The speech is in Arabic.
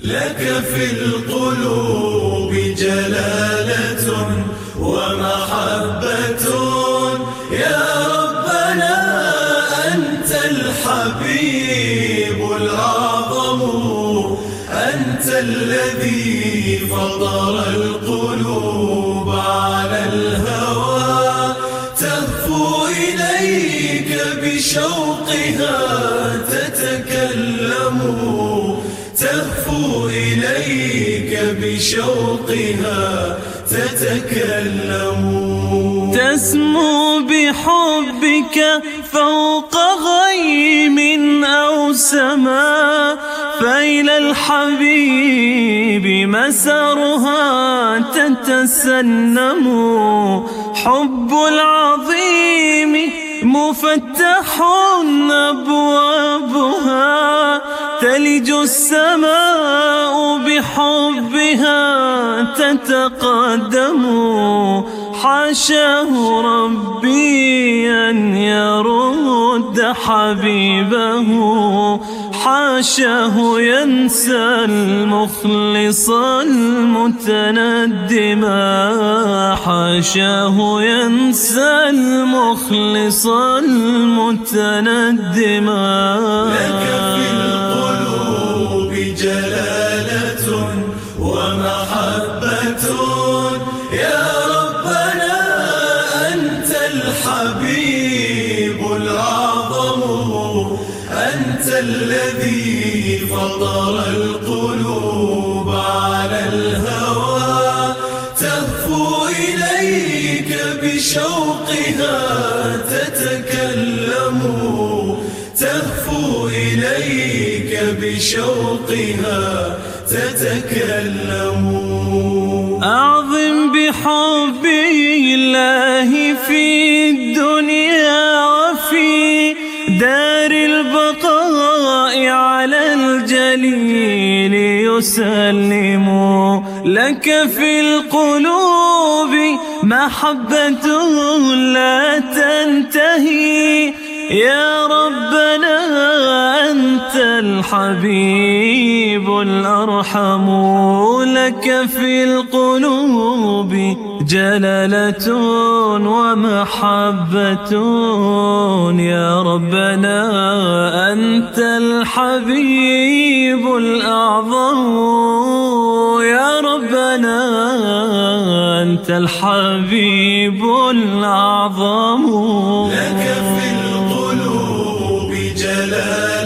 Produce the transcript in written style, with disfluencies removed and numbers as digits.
لك في القلوب جلالة ومحبة يا ربنا، أنت الحبيب الأعظم، أنت الذي فطر القلوب على الهوى، تهفو إليك بشوقها تتكلم، تهفو إليك بشوقها تتكلم. تسمو بحبك فوق غيم أو سماء، فإلى الحبيب مسارها تتسنم. حب العظيم مفتح أبوابها، تلج السماء بحبها تتقدم. حاشاه ربي أن يرد حبيبه، حاشاه ينسى المخلص المتندما، حاشاه ينسى المخلص المتندما. لك في القلوب جلالة ومحبة يا ربنا، أنت الحبيب الأعظم، أنت الذي فطر القلوب على الهوى، تهفو إليك بشوقها تتكلم، تهفو إليك بشوقها تتكلم. أعظم بحب الله في الدنيا وفي دار البقاء على الجليل يسلم. لك في القلوب محبة لا تنتهي يا ربنا، أنت الحبيب الأرحم. لك في القلوب جلالة ومحبة يا ربنا، أنت الحبيب الأعظم. يا ربنا أنت الحبيب الأعظم. لك في القلوب جلالة